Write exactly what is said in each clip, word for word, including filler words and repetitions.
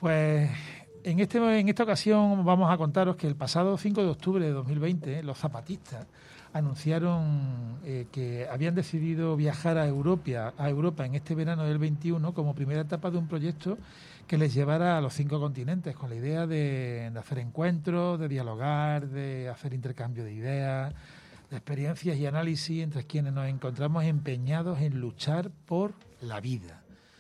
Pues en, este, en esta ocasión vamos a contaros que el pasado cinco de octubre de dos mil veinte los zapatistas anunciaron eh, que habían decidido viajar a Europa, a Europa en este verano del veintiuno como primera etapa de un proyecto que les llevara a los cinco continentes, con la idea de, de hacer encuentros, de dialogar, de hacer intercambio de ideas, de experiencias y análisis entre quienes nos encontramos empeñados en luchar por la vida.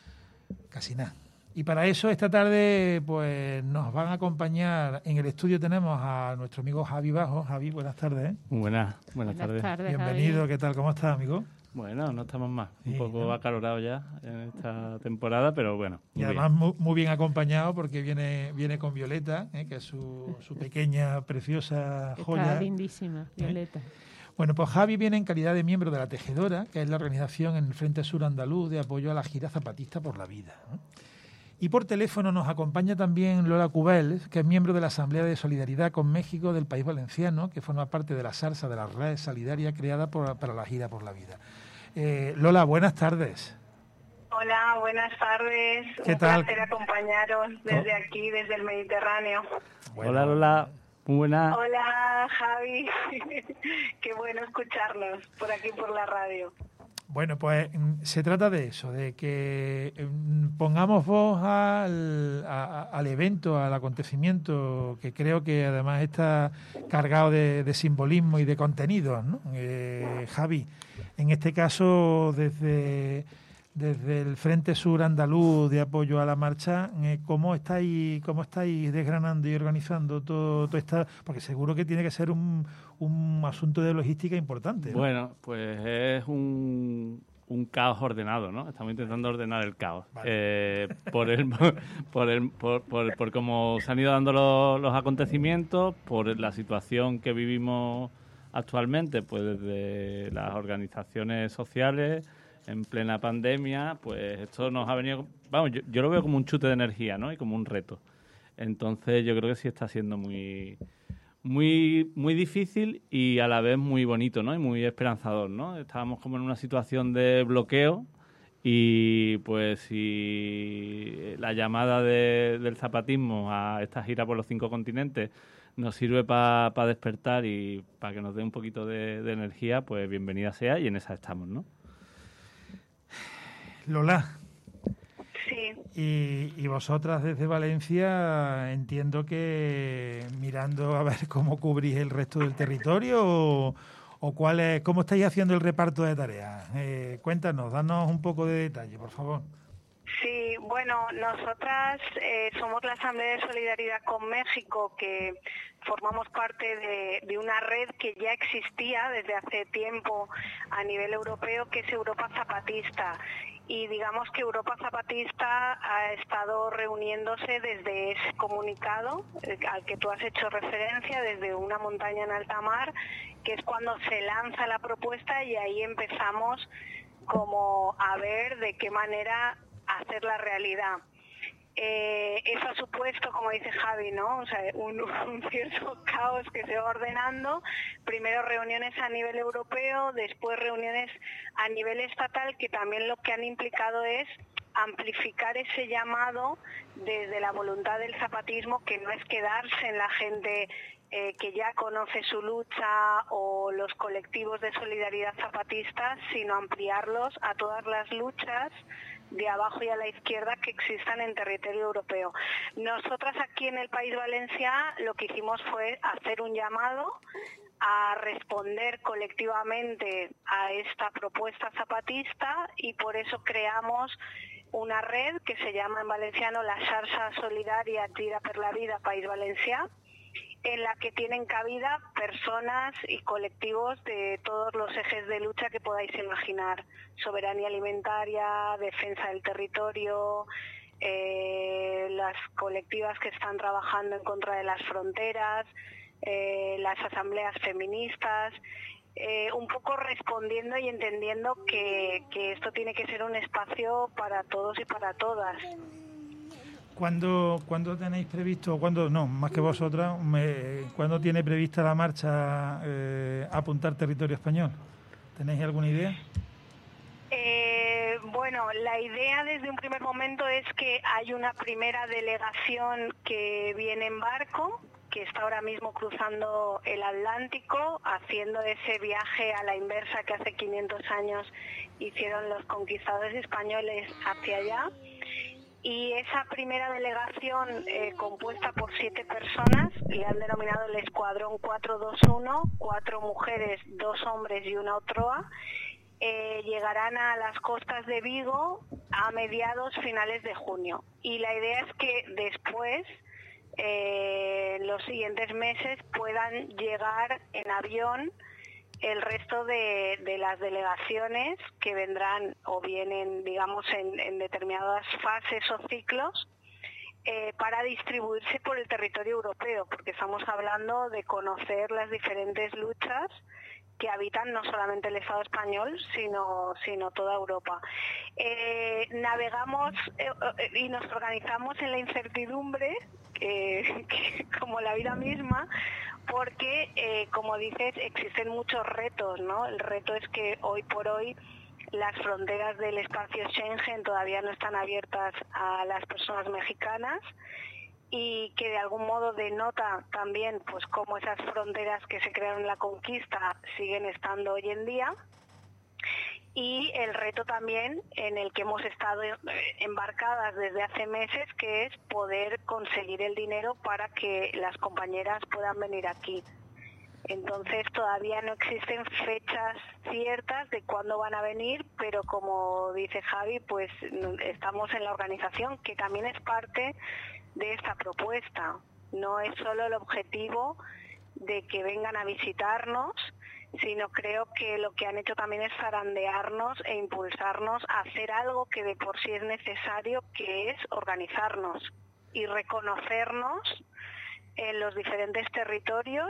Casi nada. Y para eso esta tarde pues nos van a acompañar, en el estudio tenemos a nuestro amigo Javi Bajo. Javi, buenas tardes. ¿eh? Buenas, buenas, buenas tardes. tardes. Bienvenido, Javi. ¿Qué tal? ¿Cómo estás, amigo? Bueno, no estamos más, un Sí, poco ¿no? acalorados ya en esta temporada, pero bueno. Y además muy, muy bien acompañado porque viene viene con Violeta, ¿eh? que es su, su pequeña, preciosa joya. Está lindísima, Violeta. ¿Eh? Bueno, pues Javi viene en calidad de miembro de La Tejedora, que es la organización en el Frente Sur Andaluz de apoyo a la gira zapatista por la vida, ¿no? Y por teléfono nos acompaña también Lola Cubel, que es miembro de la Asamblea de Solidaridad con México del País Valenciano, que forma parte de la SARSA, de la Red Solidaria creada por, para la gira por la vida. Eh, Lola, buenas tardes. Hola, buenas tardes. ¿Qué Un tal? placer acompañaros desde ¿Cómo? aquí, desde el Mediterráneo. Bueno, Hola, Lola. Muy buena. Hola, Javi. Qué bueno escucharnos por aquí por la radio. Bueno, pues se trata de eso, de que pongamos voz al, a, al evento, al acontecimiento, que creo que además está cargado de, de simbolismo y de contenidos, ¿no? Eh, Javi, en este caso desde, desde el Frente Sur Andaluz de apoyo a la marcha, eh, ¿cómo estáis, cómo estáis desgranando y organizando todo, todo esta? Porque seguro que tiene que ser un, un asunto de logística importante, ¿no? Bueno, pues es un, un caos ordenado, ¿no? Estamos intentando ordenar el caos. Vale. Eh, por el por el por, por, por cómo se han ido dando los, los acontecimientos, por la situación que vivimos actualmente, pues desde las organizaciones sociales en plena pandemia, pues esto nos ha venido, vamos, yo, yo lo veo como un chute de energía, ¿no? Y como un reto. Entonces yo creo que sí está siendo muy muy muy difícil y a la vez muy bonito, ¿no? Y muy esperanzador, ¿no? Estábamos como en una situación de bloqueo y pues si la llamada de, del zapatismo a esta gira por los cinco continentes nos sirve para pa despertar y para que nos dé un poquito de, de energía, pues bienvenida sea y en esa estamos, ¿no? Lola. Sí. Y, y vosotras desde Valencia entiendo que mirando a ver cómo cubrís el resto del territorio o, o cuál es, cómo estáis haciendo el reparto de tareas. Eh, cuéntanos, danos un poco de detalle, por favor. Sí, bueno, nosotras eh, somos la Asamblea de Solidaridad con México, que formamos parte de, de una red que ya existía desde hace tiempo a nivel europeo, que es Europa Zapatista. Y digamos que Europa Zapatista ha estado reuniéndose desde ese comunicado eh, al que tú has hecho referencia, desde una montaña en alta mar, que es cuando se lanza la propuesta y ahí empezamos como a ver de qué manera hacer la realidad. Eh, eso ha supuesto, como dice Javi, ¿no? O sea, un, un cierto caos que se va ordenando. Primero reuniones a nivel europeo, después reuniones a nivel estatal, que también lo que han implicado es amplificar ese llamado desde la voluntad del zapatismo, que no es quedarse en la gente eh, que ya conoce su lucha o los colectivos de solidaridad zapatistas, sino ampliarlos a todas las luchas de abajo y a la izquierda que existan en territorio europeo. Nosotras aquí en el País Valencià lo que hicimos fue hacer un llamado a responder colectivamente a esta propuesta zapatista y por eso creamos una red que se llama en valenciano la Xarxa Solidària Gira per la Vida País Valencià, en la que tienen cabida personas y colectivos de todos los ejes de lucha que podáis imaginar: soberanía alimentaria, defensa del territorio, eh, las colectivas que están trabajando en contra de las fronteras, eh, las asambleas feministas, eh, un poco respondiendo y entendiendo que, que esto tiene que ser un espacio para todos y para todas. ¿Cuándo, ¿Cuándo tenéis previsto, cuándo, no, más que vosotras, me, cuándo tiene prevista la marcha eh, apuntar territorio español? ¿Tenéis alguna idea? Eh, bueno, Bueno, la idea desde un primer momento es que hay una primera delegación que viene en barco, que está ahora mismo cruzando el Atlántico, haciendo ese viaje a la inversa que hace quinientos años hicieron los conquistadores españoles hacia allá. Y esa primera delegación, eh, compuesta por siete personas, le han denominado el Escuadrón cuatro dos uno, cuatro mujeres, dos hombres y una otroa, eh, llegarán a las costas de Vigo a mediados finales de junio. Y la idea es que después, eh, en los siguientes meses, puedan llegar en avión el resto de, de las delegaciones que vendrán o vienen, digamos, en, en determinadas fases o ciclos, eh, para distribuirse por el territorio europeo, porque estamos hablando de conocer las diferentes luchas que habitan no solamente el Estado español, sino, sino toda Europa. Eh, navegamos eh, y nos organizamos en la incertidumbre, eh, que, como la vida misma, porque, eh, como dices, existen muchos retos, ¿no? El reto es que hoy por hoy las fronteras del espacio Schengen todavía no están abiertas a las personas mexicanas y que de algún modo denota también pues cómo esas fronteras que se crearon en la conquista siguen estando hoy en día. Y el reto también en el que hemos estado embarcadas desde hace meses, que es poder conseguir el dinero para que las compañeras puedan venir aquí. Entonces todavía no existen fechas ciertas de cuándo van a venir, pero como dice Javi, pues estamos en la organización, que también es parte de esta propuesta. No es solo el objetivo de que vengan a visitarnos, sino creo que lo que han hecho también es zarandearnos e impulsarnos a hacer algo que de por sí es necesario, que es organizarnos y reconocernos en los diferentes territorios,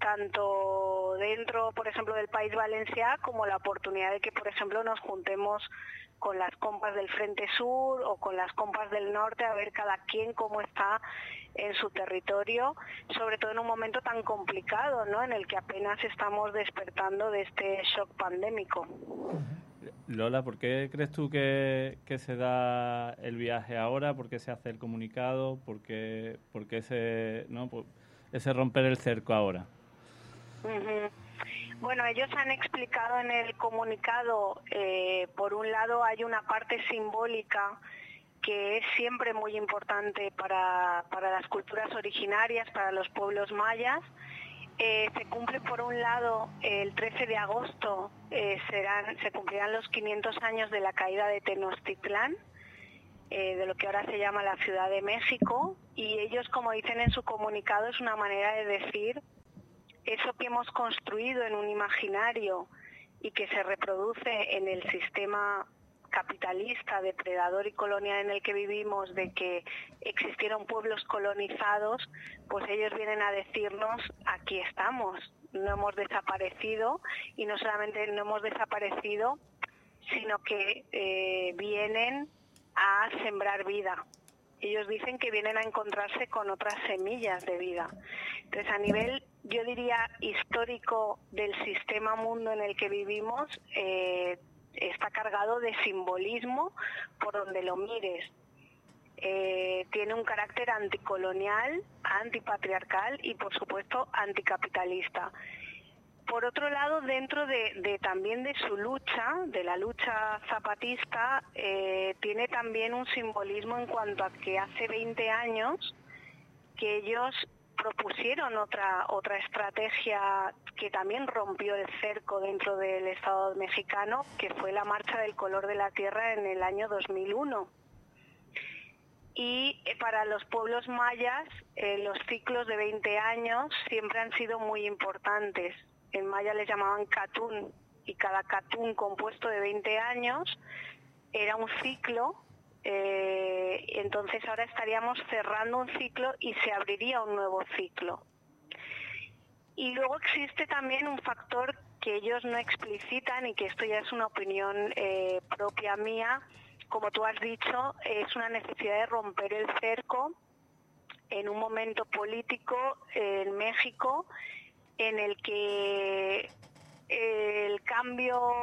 tanto dentro, por ejemplo, del País Valencià, como la oportunidad de que, por ejemplo, nos juntemos con las compas del Frente Sur o con las compas del Norte, a ver cada quien cómo está en su territorio, sobre todo en un momento tan complicado, ¿no?, en el que apenas estamos despertando de este shock pandémico. Lola, ¿por qué crees tú que, que se da el viaje ahora? ¿Por qué se hace el comunicado? ¿Por qué, por qué ese, no, por ese romper el cerco ahora? Uh-huh. Bueno, ellos han explicado en el comunicado, eh, por un lado hay una parte simbólica que es siempre muy importante para, para las culturas originarias, para los pueblos mayas. Eh, se cumple por un lado el trece de agosto, eh, serán, se cumplirán los quinientos años de la caída de Tenochtitlán, eh, de lo que ahora se llama la Ciudad de México, y ellos, como dicen en su comunicado, es una manera de decir eso que hemos construido en un imaginario y que se reproduce en el sistema capitalista, depredador y colonial en el que vivimos, de que existieron pueblos colonizados, pues ellos vienen a decirnos, aquí estamos, no hemos desaparecido, y no solamente no hemos desaparecido, sino que eh, vienen a sembrar vida. Ellos dicen que vienen a encontrarse con otras semillas de vida. Entonces, a nivel, yo diría, histórico del sistema mundo en el que vivimos, eh, está cargado de simbolismo por donde lo mires. Eh, tiene un carácter anticolonial, antipatriarcal y, por supuesto, anticapitalista. Por otro lado, dentro de, de también de su lucha, de la lucha zapatista, eh, tiene también un simbolismo en cuanto a que hace veinte años que ellos propusieron otra otra estrategia que también rompió el cerco dentro del Estado mexicano, que fue la Marcha del Color de la Tierra en el año dos mil uno. Y para los pueblos mayas, eh, los ciclos de veinte años siempre han sido muy importantes. En maya les llamaban catún, y cada catún compuesto de veinte años era un ciclo. Eh, entonces ahora estaríamos cerrando un ciclo y se abriría un nuevo ciclo. Y luego existe también un factor que ellos no explicitan, y que esto ya es una opinión eh, propia mía, como tú has dicho, es una necesidad de romper el cerco en un momento político eh, en México en el que el cambio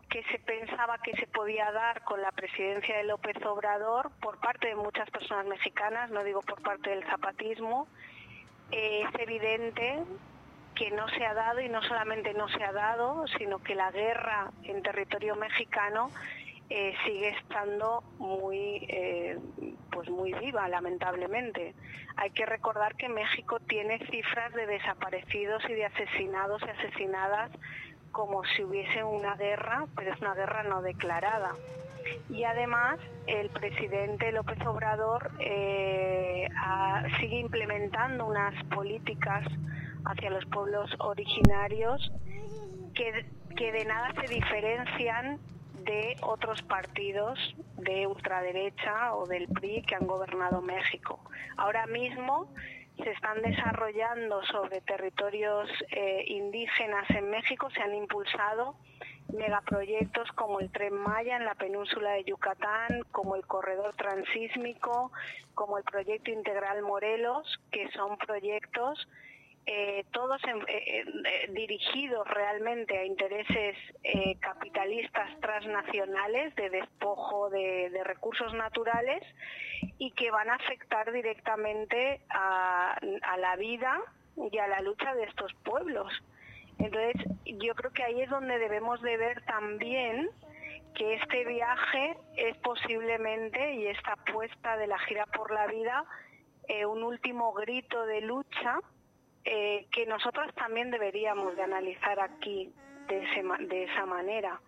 que se pensaba que se podía dar con la presidencia de López Obrador por parte de muchas personas mexicanas, no digo por parte del zapatismo, eh, es evidente que no se ha dado, y no solamente no se ha dado, sino que la guerra en territorio mexicano eh, sigue estando muy, eh, pues muy viva, lamentablemente. Hay que recordar que México tiene cifras de desaparecidos y de asesinados y asesinadas como si hubiese una guerra, pero es una guerra no declarada. Y además el presidente López Obrador eh, ha, sigue implementando unas políticas hacia los pueblos originarios que, que de nada se diferencian de otros partidos de ultraderecha o del P R I que han gobernado México. Ahora mismo se están desarrollando sobre territorios eh, indígenas en México, se han impulsado megaproyectos como el Tren Maya en la península de Yucatán, como el Corredor Transísmico, como el Proyecto Integral Morelos, que son proyectos eh, todos en, eh, eh, dirigidos realmente a intereses eh, capitalistas transnacionales de despojo de, de recursos naturales y que van a afectar directamente a, a la vida y a la lucha de estos pueblos. Entonces, yo creo que ahí es donde debemos de ver también que este viaje es posiblemente, y esta apuesta de la gira por la vida, eh, un último grito de lucha eh, que nosotros también deberíamos de analizar aquí de, ese, de esa manera.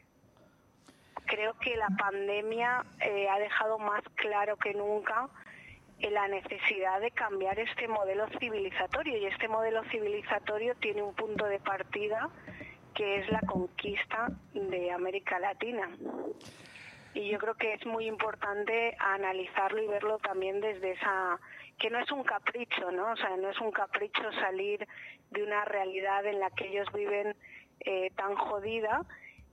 Creo que la pandemia eh, ha dejado más claro que nunca la necesidad de cambiar este modelo civilizatorio, y este modelo civilizatorio tiene un punto de partida que es la conquista de América Latina. Y yo creo que es muy importante analizarlo y verlo también desde esa, que no es un capricho, ¿no? O sea, no es un capricho salir de una realidad en la que ellos viven eh, tan jodida.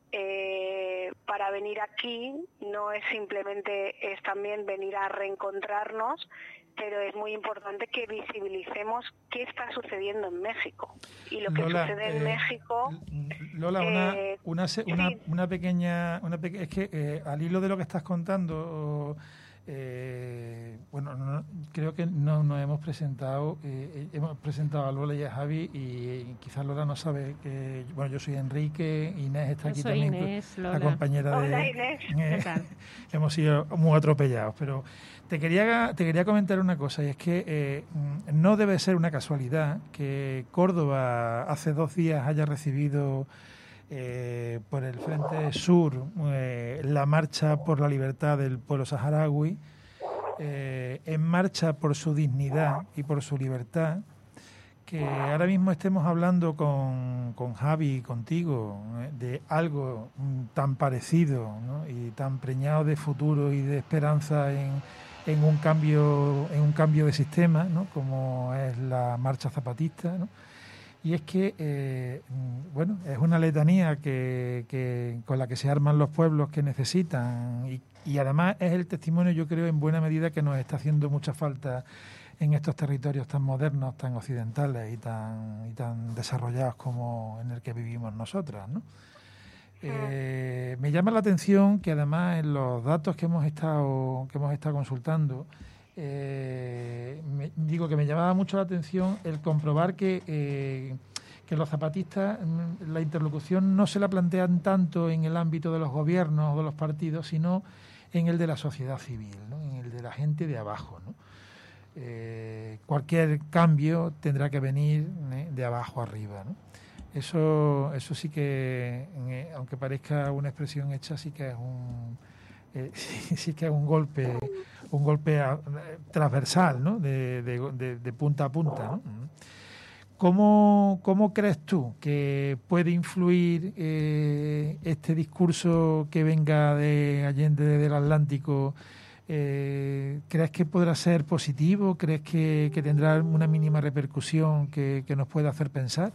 Eh, para venir aquí no es simplemente, es también venir a reencontrarnos, pero es muy importante que visibilicemos qué está sucediendo en México. Y lo que Lola, sucede en eh, México... Lola, una, eh, una, una, sí. una pequeña... Una peque, es que eh, al hilo de lo que estás contando... Eh, bueno, no, creo que no nos hemos presentado, eh, hemos presentado a Lola y a Javi, y, y quizás Lola no sabe que, bueno, yo soy Enrique, Inés está yo aquí soy también, Inés, la Lola. compañera de... Hola, Inés. Eh, ¿Qué tal? hemos sido muy atropellados, pero te quería, te quería comentar una cosa, y es que eh, no debe ser una casualidad que Córdoba hace dos días haya recibido Eh, por el Frente Sur, eh, la marcha por la libertad del pueblo saharaui, eh, en marcha por su dignidad y por su libertad, que ahora mismo estemos hablando con, con Javi y contigo eh, de algo tan parecido, ¿no? Y tan preñado de futuro y de esperanza en, en un cambio en un cambio de sistema, ¿no? Como es la marcha zapatista, ¿no? Y es que, eh, bueno, es una letanía que, que con la que se arman los pueblos que necesitan, y, y además es el testimonio, yo creo, en buena medida que nos está haciendo mucha falta en estos territorios tan modernos, tan occidentales y tan, y tan desarrollados como en el que vivimos nosotras, ¿no? Eh, me llama la atención que además en los datos que hemos estado, que hemos estado consultando, Eh, me, digo que me llamaba mucho la atención el comprobar que, eh, que los zapatistas la interlocución no se la plantean tanto en el ámbito de los gobiernos o de los partidos, sino en el de la sociedad civil, ¿no? En el de la gente de abajo, ¿no? Eh, cualquier cambio tendrá que venir ¿eh? de abajo arriba, ¿no? Eso, eso sí que, eh, aunque parezca una expresión hecha, sí que es un eh, sí, sí que es un golpe un golpe a, transversal, ¿no? De, de, de, de punta a punta, ¿no? ¿Cómo, ¿Cómo crees tú que puede influir eh, este discurso que venga de Allende del Atlántico? Eh, ¿Crees que podrá ser positivo? ¿Crees que, que tendrá una mínima repercusión que, que nos pueda hacer pensar?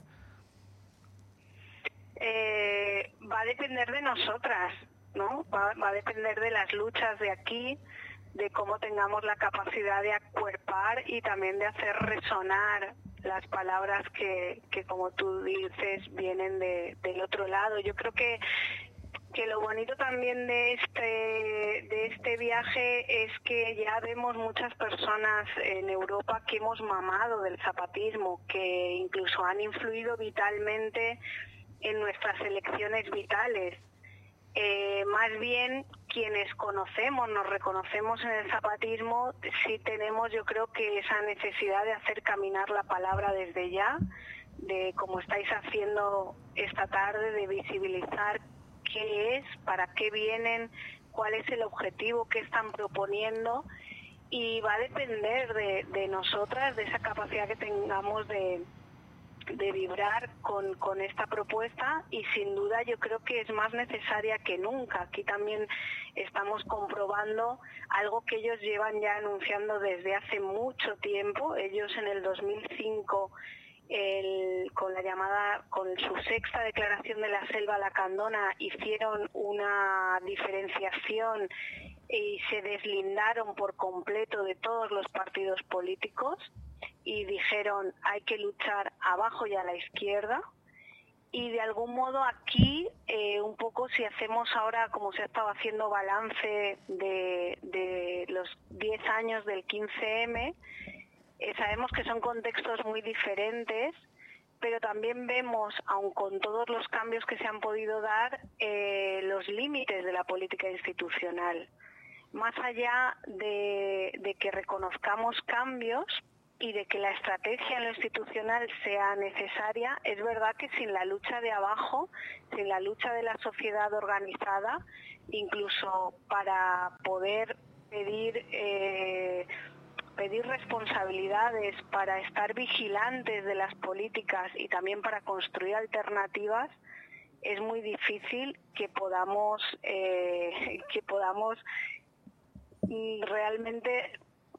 Eh, va a depender de nosotras, ¿no? Va, va a depender de las luchas de aquí, de cómo tengamos la capacidad de acuerpar y también de hacer resonar las palabras que, que como tú dices, vienen de, del otro lado. Yo creo que que lo bonito también de este de este viaje es que ya vemos muchas personas en Europa que hemos mamado del zapatismo, que incluso han influido vitalmente en nuestras elecciones vitales. Eh, más bien quienes conocemos, nos reconocemos en el zapatismo, sí tenemos, yo creo que esa necesidad de hacer caminar la palabra desde ya, de como estáis haciendo esta tarde, de visibilizar qué es, para qué vienen, cuál es el objetivo que están proponiendo, y va a depender de, de nosotras, de esa capacidad que tengamos de, de vibrar con, con esta propuesta, y sin duda yo creo que es más necesaria que nunca. Aquí también estamos comprobando algo que ellos llevan ya anunciando desde hace mucho tiempo. Ellos en el dos mil cinco El, con la llamada, con su sexta declaración de la selva lacandona, hicieron una diferenciación y se deslindaron por completo de todos los partidos políticos y dijeron hay que luchar abajo y a la izquierda. Y de algún modo aquí, eh, un poco si hacemos ahora, como se ha estado haciendo balance de, de los diez años del quince eme, Eh, sabemos que son contextos muy diferentes, pero también vemos, aun con todos los cambios que se han podido dar, eh, los límites de la política institucional. Más allá de, de que reconozcamos cambios y de que la estrategia en lo institucional sea necesaria, es verdad que sin la lucha de abajo, sin la lucha de la sociedad organizada, incluso para poder pedir... Eh, pedir responsabilidades, para estar vigilantes de las políticas y también para construir alternativas, es muy difícil que podamos eh, que podamos realmente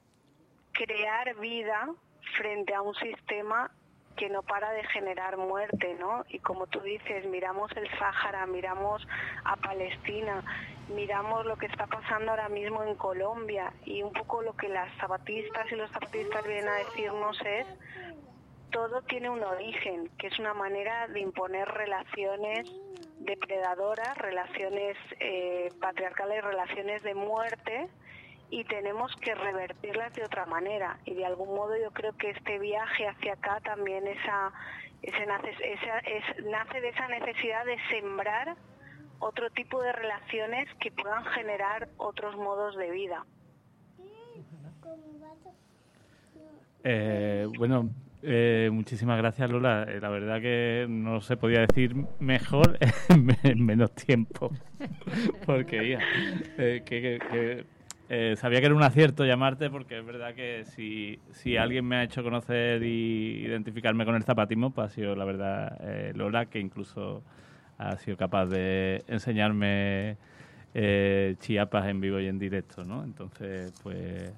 crear vida frente a un sistema que no para de generar muerte, ¿no? Y como tú dices, miramos el Sáhara, miramos a Palestina, miramos lo que está pasando ahora mismo en Colombia, y un poco lo que las zapatistas y los zapatistas vienen a decirnos es: todo tiene un origen, que es una manera de imponer relaciones depredadoras, relaciones eh, patriarcales, relaciones de muerte, y tenemos que revertirlas de otra manera. Y de algún modo yo creo que este viaje hacia acá también esa, ese nace, esa, es, nace de esa necesidad de sembrar otro tipo de relaciones que puedan generar otros modos de vida. Eh, bueno, eh, muchísimas gracias, Lola. Eh, la verdad que no se podía decir mejor en menos tiempo. Porque, ya, eh, que... que, que Eh, sabía que era un acierto llamarte, porque es verdad que si, si alguien me ha hecho conocer y identificarme con el zapatismo, pues ha sido la verdad eh, Lola, que incluso ha sido capaz de enseñarme eh, Chiapas en vivo y en directo, ¿no? Entonces, pues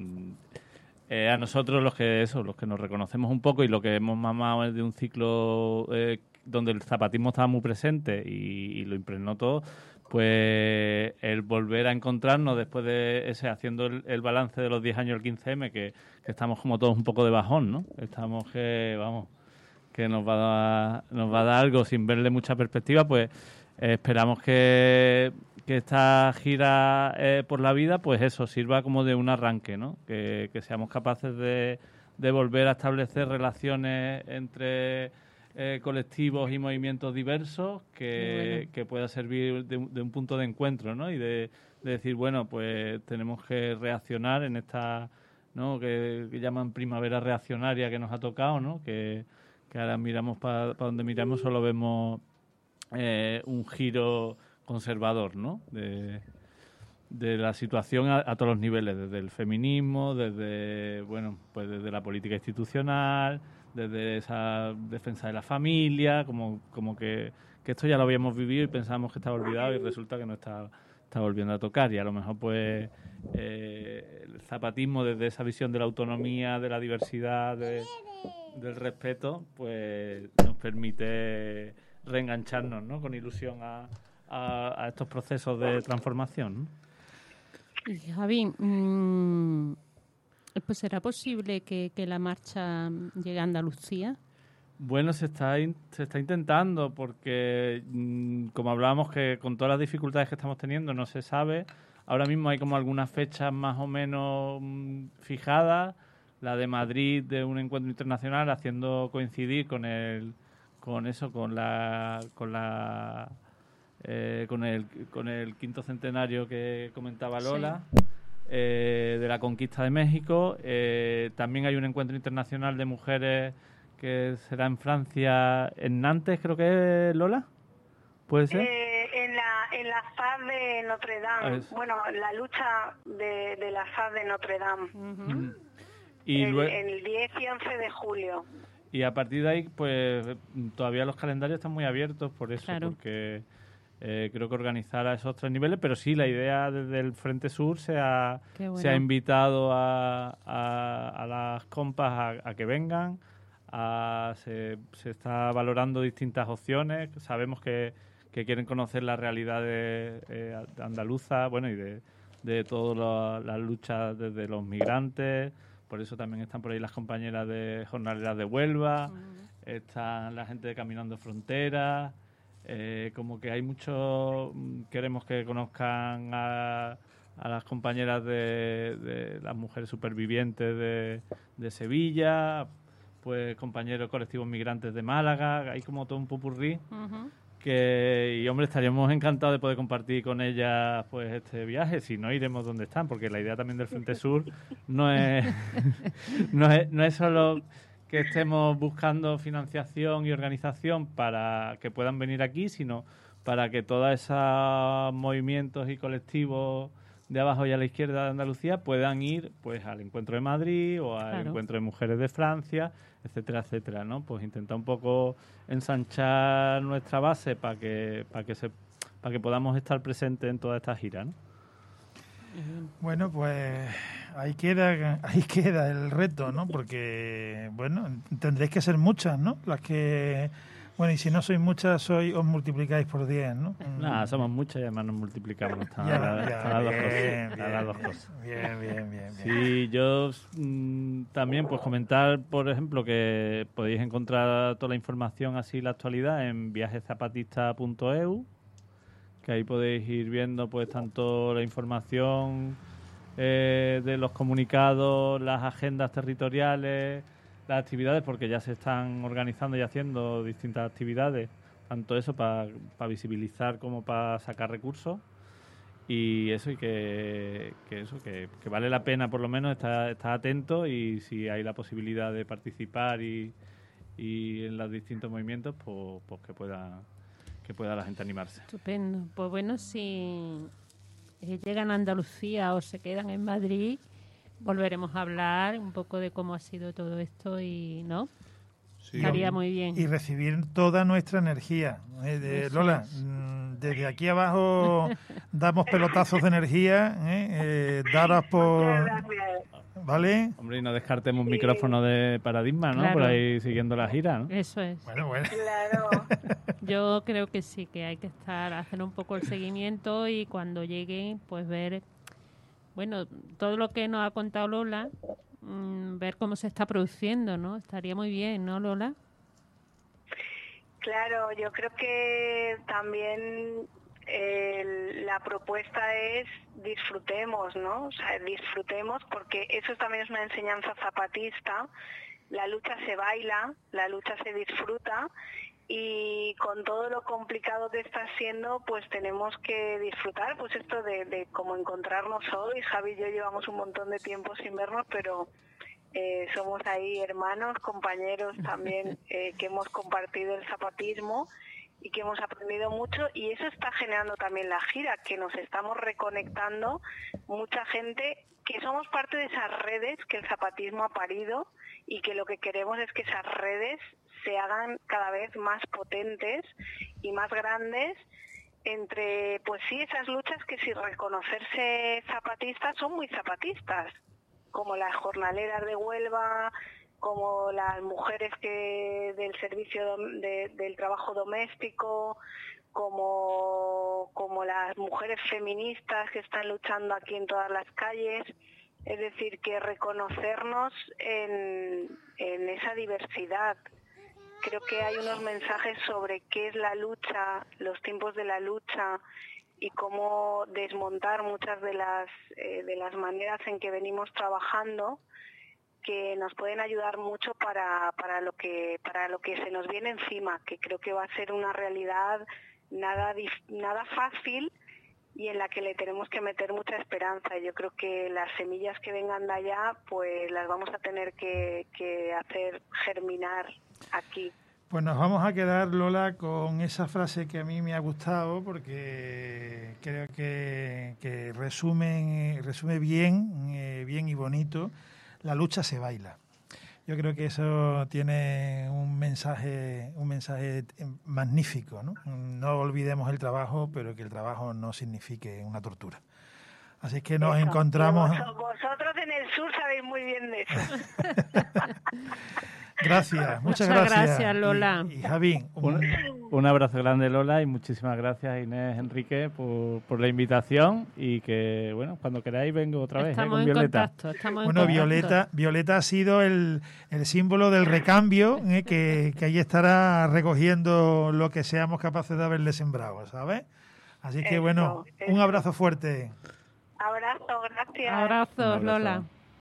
eh, a nosotros los que eso, los que nos reconocemos un poco y lo que hemos mamado es de un ciclo eh, donde el zapatismo estaba muy presente y, y lo impregnó todo, pues el volver a encontrarnos después de ese, haciendo el, el balance de los diez años del quince eme, que, que estamos como todos un poco de bajón, ¿no? Estamos que, vamos, que nos va a dar, nos va a dar algo sin verle mucha perspectiva, pues eh, esperamos que, que esta gira eh, por la vida, pues eso, sirva como de un arranque, ¿no? Que, que seamos capaces de, de volver a establecer relaciones entre... Eh, colectivos y movimientos diversos que, bueno. que pueda servir de, de un punto de encuentro, ¿no? Y de, de decir, bueno, pues tenemos que reaccionar en esta, ¿no? Que, que llaman primavera reaccionaria que nos ha tocado, ¿no? Que, que ahora miramos para pa donde miramos, solo vemos eh, un giro conservador, ¿no? De, de la situación a, a todos los niveles, desde el feminismo, desde, bueno, pues desde la política institucional, desde esa defensa de la familia, como, como que, que esto ya lo habíamos vivido y pensábamos que estaba olvidado, y resulta que no está, está volviendo a tocar. Y a lo mejor pues eh, el zapatismo, desde esa visión de la autonomía, de la diversidad, de, del respeto, pues nos permite reengancharnos, ¿no? Con ilusión a, a, a estos procesos de transformación, ¿no? Y Javi, mmm, pues ¿será posible que, que la marcha llegue a Andalucía? Bueno, se está in- se está intentando porque, mm, como hablábamos, que con todas las dificultades que estamos teniendo no se sabe. Ahora mismo hay como algunas fechas más o menos mm, fijadas. La de Madrid de un encuentro internacional haciendo coincidir con el, con eso, con la, con la, eh, con el, con el quinto centenario que comentaba Lola. Sí. eh, de la conquista de México. Eh, también hay un encuentro internacional de mujeres que será en Francia, en Nantes, creo que es, Lola. ¿Puede ser? Eh, en la en la F A D de Notre Dame, Ah, es- bueno, la lucha de, de la F A D de Notre Dame, Mm. Y, el, lue- el diez y once de julio. y a partir de ahí, pues todavía los calendarios están muy abiertos por eso, Claro. porque eh, creo que organizar a esos tres niveles, pero sí, la idea desde el Frente Sur se ha, Qué bueno. se ha invitado a, a, a las compas a, a que vengan. a- se, se está valorando distintas opciones. Sabemos que, que quieren conocer la realidad de, eh, andaluza, bueno, y de, de todas las luchas desde los migrantes. Por eso también están por ahí las compañeras de jornaleras de Huelva, están la gente de Caminando Fronteras. Eh, como que hay mucho, mm, queremos que conozcan a, a las compañeras de, de las mujeres supervivientes de, de Sevilla, pues compañeros colectivos migrantes de Málaga, hay como todo un popurrí Ujú. que, y hombre, estaríamos encantados de poder compartir con ellas pues este viaje, si no iremos donde están, porque la idea también del Frente Sur no es, no es, no es solo que estemos buscando financiación y organización para que puedan venir aquí, sino para que todos esos movimientos y colectivos de abajo y a la izquierda de Andalucía puedan ir pues al encuentro de Madrid o al Claro. encuentro de mujeres de Francia, etcétera, etcétera, ¿no? Pues intentar un poco ensanchar nuestra base para que para que se para que podamos estar presentes en toda esta gira, ¿no? Bueno, pues ahí queda, ahí queda el reto, ¿no? Porque, bueno, tendréis que ser muchas, ¿no? Las que, bueno, y si no sois muchas, sois, os multiplicáis por diez, ¿no? Nada, somos muchas y además nos multiplicamos. Están Ya, las, ya, están las dos bien, cosas. bien, Están las dos cosas. bien, bien, bien, bien. Sí, yo mm, también pues comentar, por ejemplo, que podéis encontrar toda la información así, la actualidad, en viajesapatista punto e u, que ahí podéis ir viendo pues tanto la información eh, de los comunicados, las agendas territoriales, las actividades, porque ya se están organizando y haciendo distintas actividades, tanto eso para visibilizar como para sacar recursos. Y eso, y que, que eso, que, que vale la pena por lo menos estar, estar atento, y si hay la posibilidad de participar y, y en los distintos movimientos, pues, pues que pueda que pueda la gente animarse. Estupendo. Pues bueno, si eh, llegan a Andalucía o se quedan en Madrid, volveremos a hablar un poco de cómo ha sido todo esto y, ¿no? Sí. Estaría muy bien. Y recibir toda nuestra energía. ¿eh? De, Eso Lola, es. mm, desde aquí abajo damos pelotazos de energía, ¿eh? Eh, dadas por... Gracias. ¿Vale? Hombre, y no descartemos un micrófono de Paradigma, ¿no? Claro. Por ahí siguiendo la gira, ¿no? Eso es. Bueno, bueno. Claro. Yo creo que sí, que hay que estar, hacer un poco el seguimiento y cuando lleguen, pues ver, bueno, todo lo que nos ha contado Lola, mm, ver cómo se está produciendo, ¿no? Estaría muy bien, ¿no, Lola? Claro, yo creo que también eh, la propuesta es disfrutemos, ¿no? O sea, disfrutemos, porque eso también es una enseñanza zapatista. La lucha se baila, la lucha se disfruta, y con todo lo complicado que está siendo, pues tenemos que disfrutar, pues esto de, de cómo encontrarnos hoy. Javi y yo llevamos un montón de tiempo sin vernos, pero eh, somos ahí hermanos, compañeros también, eh, que hemos compartido el zapatismo y que hemos aprendido mucho, y eso está generando también la gira, que nos estamos reconectando mucha gente que somos parte de esas redes que el zapatismo ha parido, y que lo que queremos es que esas redes se hagan cada vez más potentes y más grandes entre, pues sí, esas luchas que, sin reconocerse zapatistas, son muy zapatistas, como las jornaleras de Huelva, como las mujeres que del servicio dom- de- del trabajo doméstico, como, como las mujeres feministas que están luchando aquí en todas las calles. Es decir, que reconocernos en, en esa diversidad creo que hay unos mensajes sobre qué es la lucha, los tiempos de la lucha y cómo desmontar muchas de las eh, de las maneras en que venimos trabajando, que nos pueden ayudar mucho para para lo que para lo que se nos viene encima, que creo que va a ser una realidad nada nada fácil y en la que le tenemos que meter mucha esperanza. Yo creo que las semillas que vengan de allá, pues las vamos a tener que, que hacer germinar aquí. Pues nos vamos a quedar, Lola, con esa frase que a mí me ha gustado, porque creo que, que resume, resume bien, eh, bien y bonito: la lucha se baila. Yo creo que eso tiene un mensaje, un mensaje magnífico, ¿no? No olvidemos el trabajo, pero que el trabajo no signifique una tortura. Así que nos eso. encontramos... Vos, vosotros en el sur sabéis muy bien de eso. Gracias, muchas, muchas gracias. gracias, Lola. Y, y Javi, un... un, un abrazo grande, Lola, y muchísimas gracias, Inés, Enrique, por, por la invitación, y que, bueno, cuando queráis vengo otra vez, estamos ¿eh? Con en Violeta. Contacto, estamos Bueno, en contacto. Violeta, Violeta ha sido el, el símbolo del recambio, ¿eh? que, que ahí estará recogiendo lo que seamos capaces de haberle sembrado, ¿sabes? Así que, Eso, bueno, eso. un abrazo fuerte. Abrazo, gracias. Abrazos, Un abrazo. Lola.